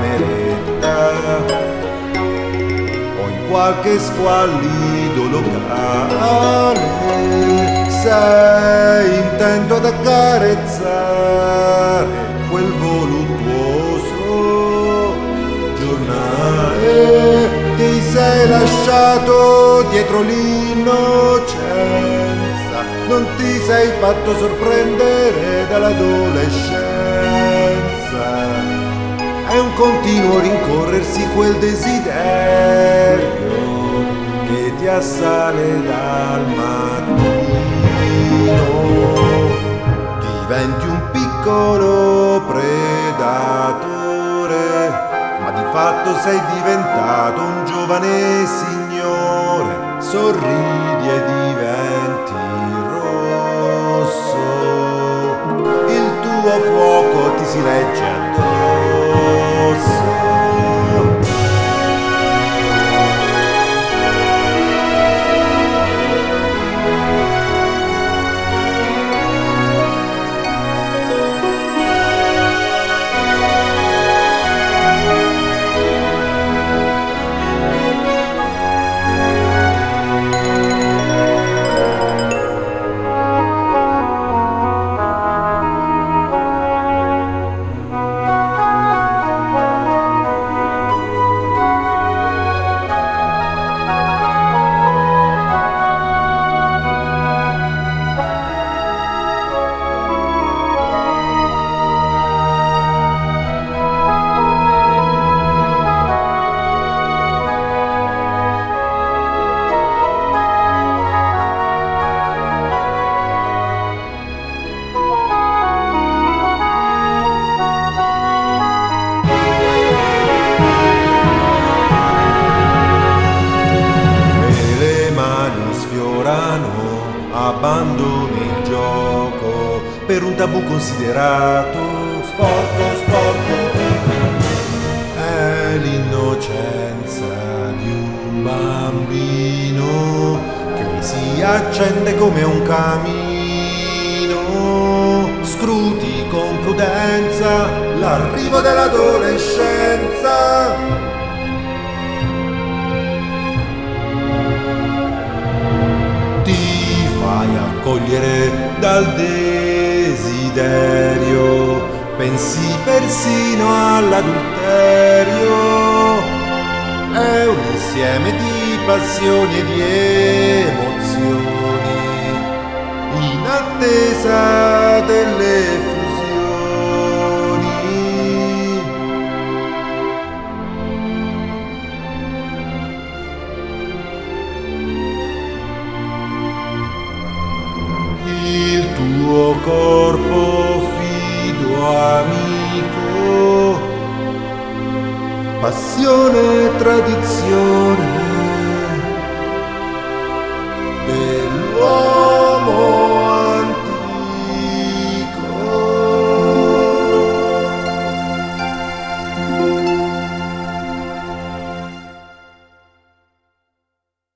cameretta o in qualche squallido locale, sei intento ad accarezzare quel voluttuoso giornale. Ti sei lasciato dietro l'innocenza, non ti sei fatto sorprendere dall'adolescenza. È un continuo rincorrersi quel desiderio che ti assale dal mattino. Diventi un piccolo predatore, ma di fatto sei diventato un giovane signore. Sorridi e diventi rosso, il tuo fuoco ti si legge addosso. Abbandoni il gioco per un tabù considerato sporco. È l'innocenza di un bambino che gli si accende come un camino. Scruti con prudenza l'arrivo dell'adolescenza. Fai accogliere dal desiderio, pensi persino all'adulterio. È un insieme di passioni e di emozioni in attesa delle fusioni. Il tuo corpo fido amico, passione e tradizione,